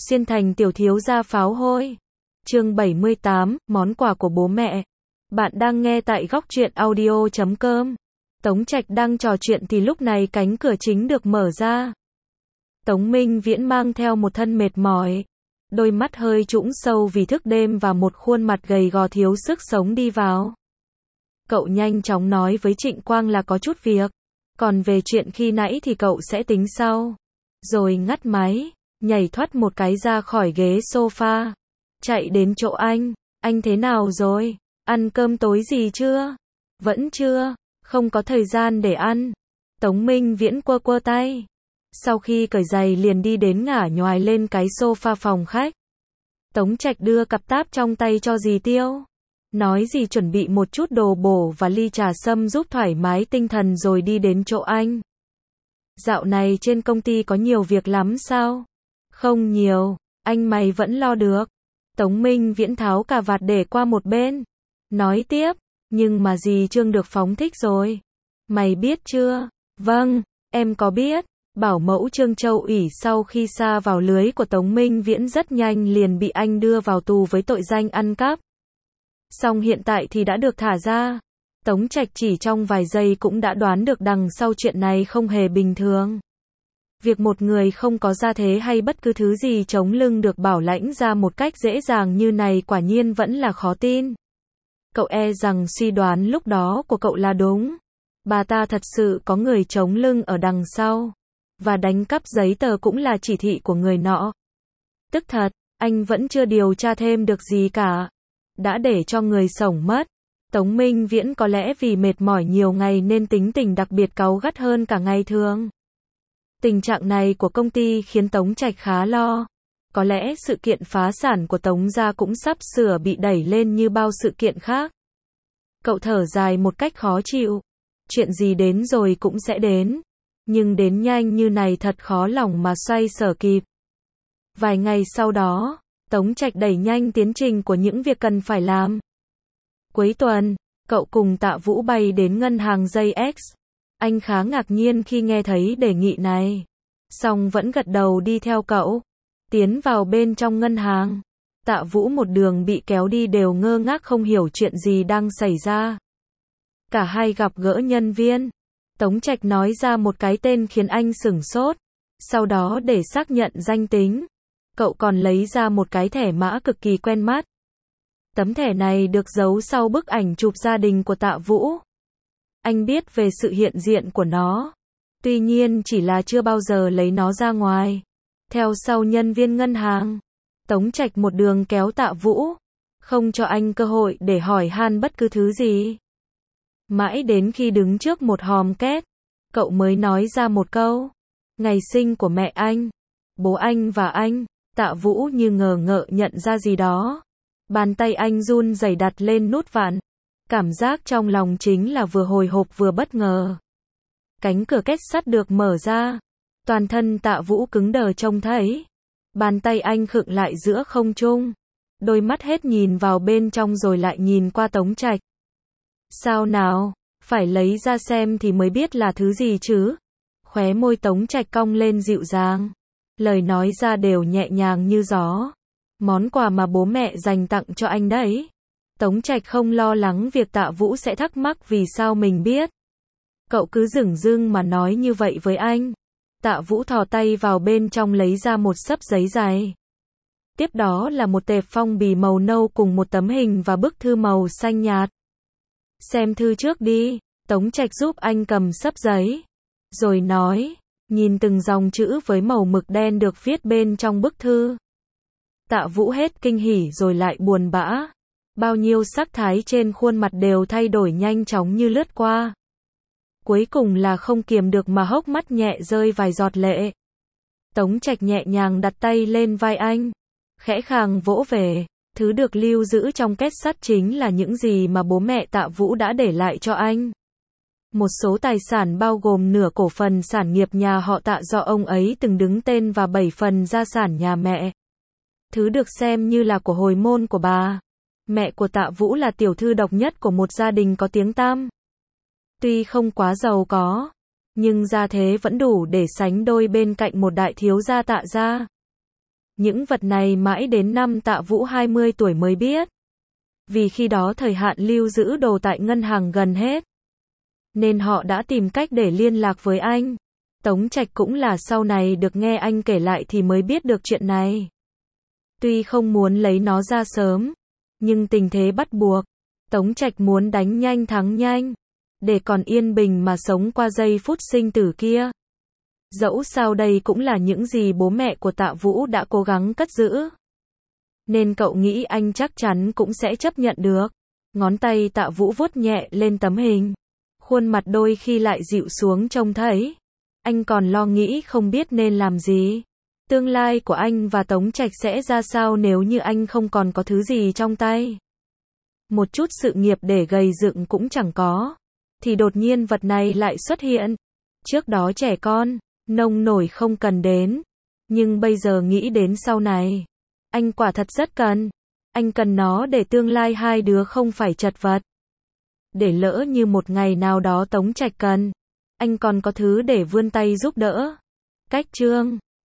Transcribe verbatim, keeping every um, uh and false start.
Xuyên thành tiểu thiếu gia pháo hôi. Chương bảy mươi tám, món quà của bố mẹ. Bạn đang nghe tại góc truyện audio chấm com. Tống Trạch đang trò chuyện thì lúc này cánh cửa chính được mở ra. Tống Minh Viễn mang theo một thân mệt mỏi, đôi mắt hơi trũng sâu vì thức đêm và một khuôn mặt gầy gò thiếu sức sống đi vào. Cậu nhanh chóng nói với Trịnh Quang là có chút việc, còn về chuyện khi nãy thì cậu sẽ tính sau. Rồi ngắt máy, nhảy thoát một cái ra khỏi ghế sofa, chạy đến chỗ anh. Anh thế nào rồi? Ăn cơm tối gì chưa? Vẫn chưa, không có thời gian để ăn. Tống Minh Viễn quơ quơ tay. Sau khi cởi giày liền đi đến ngả nhoài lên cái sofa phòng khách. Tống Trạch đưa cặp táp trong tay cho dì Tiêu. Nói gì chuẩn bị một chút đồ bổ và ly trà sâm giúp thoải mái tinh thần rồi đi đến chỗ anh. Dạo này trên công ty có nhiều việc lắm sao? Không nhiều, anh mày vẫn lo được. Tống Minh Viễn tháo cà vạt để qua một bên. Nói tiếp, nhưng mà dì Trương được phóng thích rồi. Mày biết chưa? Vâng, em có biết. Bảo mẫu Trương Châu Ủy sau khi sa vào lưới của Tống Minh Viễn rất nhanh liền bị anh đưa vào tù với tội danh ăn cắp. Song hiện tại thì đã được thả ra. Tống Trạch chỉ trong vài giây cũng đã đoán được đằng sau chuyện này không hề bình thường. Việc một người không có gia thế hay bất cứ thứ gì chống lưng được bảo lãnh ra một cách dễ dàng như này quả nhiên vẫn là khó tin. Cậu e rằng suy đoán lúc đó của cậu là đúng. Bà ta thật sự có người chống lưng ở đằng sau. Và đánh cắp giấy tờ cũng là chỉ thị của người nọ. Tức thật, anh vẫn chưa điều tra thêm được gì cả. Đã để cho người sổng mất. Tống Minh Viễn có lẽ vì mệt mỏi nhiều ngày nên tính tình đặc biệt cáu gắt hơn cả ngày thường. Tình trạng này của công ty khiến Tống Trạch khá lo. Có lẽ sự kiện phá sản của Tống gia cũng sắp sửa bị đẩy lên như bao sự kiện khác. Cậu thở dài một cách khó chịu. Chuyện gì đến rồi cũng sẽ đến. Nhưng đến nhanh như này thật khó lòng mà xoay sở kịp. Vài ngày sau đó, Tống Trạch đẩy nhanh tiến trình của những việc cần phải làm. Cuối tuần, cậu cùng Tạ Vũ bay đến ngân hàng gi ếch. Anh khá ngạc nhiên khi nghe thấy đề nghị này. Song vẫn gật đầu đi theo cậu. Tiến vào bên trong ngân hàng. Tạ Vũ một đường bị kéo đi đều ngơ ngác không hiểu chuyện gì đang xảy ra. Cả hai gặp gỡ nhân viên. Tống Trạch nói ra một cái tên khiến anh sửng sốt. Sau đó để xác nhận danh tính, cậu còn lấy ra một cái thẻ mã cực kỳ quen mắt. Tấm thẻ này được giấu sau bức ảnh chụp gia đình của Tạ Vũ. Anh biết về sự hiện diện của nó. Tuy nhiên chỉ là chưa bao giờ lấy nó ra ngoài. Theo sau nhân viên ngân hàng, Tống Trạch một đường kéo Tạ Vũ, không cho anh cơ hội để hỏi han bất cứ thứ gì. Mãi đến khi đứng trước một hòm két, cậu mới nói ra một câu. Ngày sinh của mẹ anh, bố anh và anh. Tạ Vũ như ngờ ngợ nhận ra gì đó. Bàn tay anh run rẩy đặt lên nút vặn. Cảm giác trong lòng chính là vừa hồi hộp vừa bất ngờ. Cánh cửa két sắt được mở ra. Toàn thân Tạ Vũ cứng đờ trông thấy. Bàn tay anh khựng lại giữa không trung. Đôi mắt hết nhìn vào bên trong rồi lại nhìn qua Tống Trạch. Sao nào, phải lấy ra xem thì mới biết là thứ gì chứ. Khóe môi Tống Trạch cong lên dịu dàng. Lời nói ra đều nhẹ nhàng như gió. Món quà mà bố mẹ dành tặng cho anh đấy. Tống Trạch không lo lắng việc Tạ Vũ sẽ thắc mắc vì sao mình biết. Cậu cứ dửng dưng mà nói như vậy với anh. Tạ Vũ thò tay vào bên trong lấy ra một xấp giấy dày. Tiếp đó là một tệp phong bì màu nâu cùng một tấm hình và bức thư màu xanh nhạt. Xem thư trước đi, Tống Trạch giúp anh cầm xấp giấy. Rồi nói, nhìn từng dòng chữ với màu mực đen được viết bên trong bức thư. Tạ Vũ hết kinh hỉ rồi lại buồn bã. Bao nhiêu sắc thái trên khuôn mặt đều thay đổi nhanh chóng như lướt qua. Cuối cùng là không kiềm được mà hốc mắt nhẹ rơi vài giọt lệ. Tống Trạch nhẹ nhàng đặt tay lên vai anh. Khẽ khàng vỗ về. Thứ được lưu giữ trong két sắt chính là những gì mà bố mẹ Tạ Vũ đã để lại cho anh. Một số tài sản bao gồm nửa cổ phần sản nghiệp nhà họ Tạ do ông ấy từng đứng tên và bảy phần gia sản nhà mẹ. Thứ được xem như là của hồi môn của bà. Mẹ của Tạ Vũ là tiểu thư độc nhất của một gia đình có tiếng tăm. Tuy không quá giàu có, nhưng gia thế vẫn đủ để sánh đôi bên cạnh một đại thiếu gia Tạ gia. Những vật này mãi đến năm Tạ Vũ hai mươi tuổi mới biết. Vì khi đó thời hạn lưu giữ đồ tại ngân hàng gần hết. Nên họ đã tìm cách để liên lạc với anh. Tống Trạch cũng là sau này được nghe anh kể lại thì mới biết được chuyện này. Tuy không muốn lấy nó ra sớm, nhưng tình thế bắt buộc. Tống Trạch muốn đánh nhanh thắng nhanh, để còn yên bình mà sống qua giây phút sinh tử kia. Dẫu sao đây cũng là những gì bố mẹ của Tạ Vũ đã cố gắng cất giữ. Nên cậu nghĩ anh chắc chắn cũng sẽ chấp nhận được. Ngón tay Tạ Vũ vuốt nhẹ lên tấm hình. Khuôn mặt đôi khi lại dịu xuống trông thấy. Anh còn lo nghĩ không biết nên làm gì. Tương lai của anh và Tống Trạch sẽ ra sao nếu như anh không còn có thứ gì trong tay. Một chút sự nghiệp để gầy dựng cũng chẳng có. Thì đột nhiên vật này lại xuất hiện. Trước đó trẻ con, nông nổi không cần đến. Nhưng bây giờ nghĩ đến sau này. Anh quả thật rất cần. Anh cần nó để tương lai hai đứa không phải chật vật. Để lỡ như một ngày nào đó Tống Trạch cần. Anh còn có thứ để vươn tay giúp đỡ. Cách chương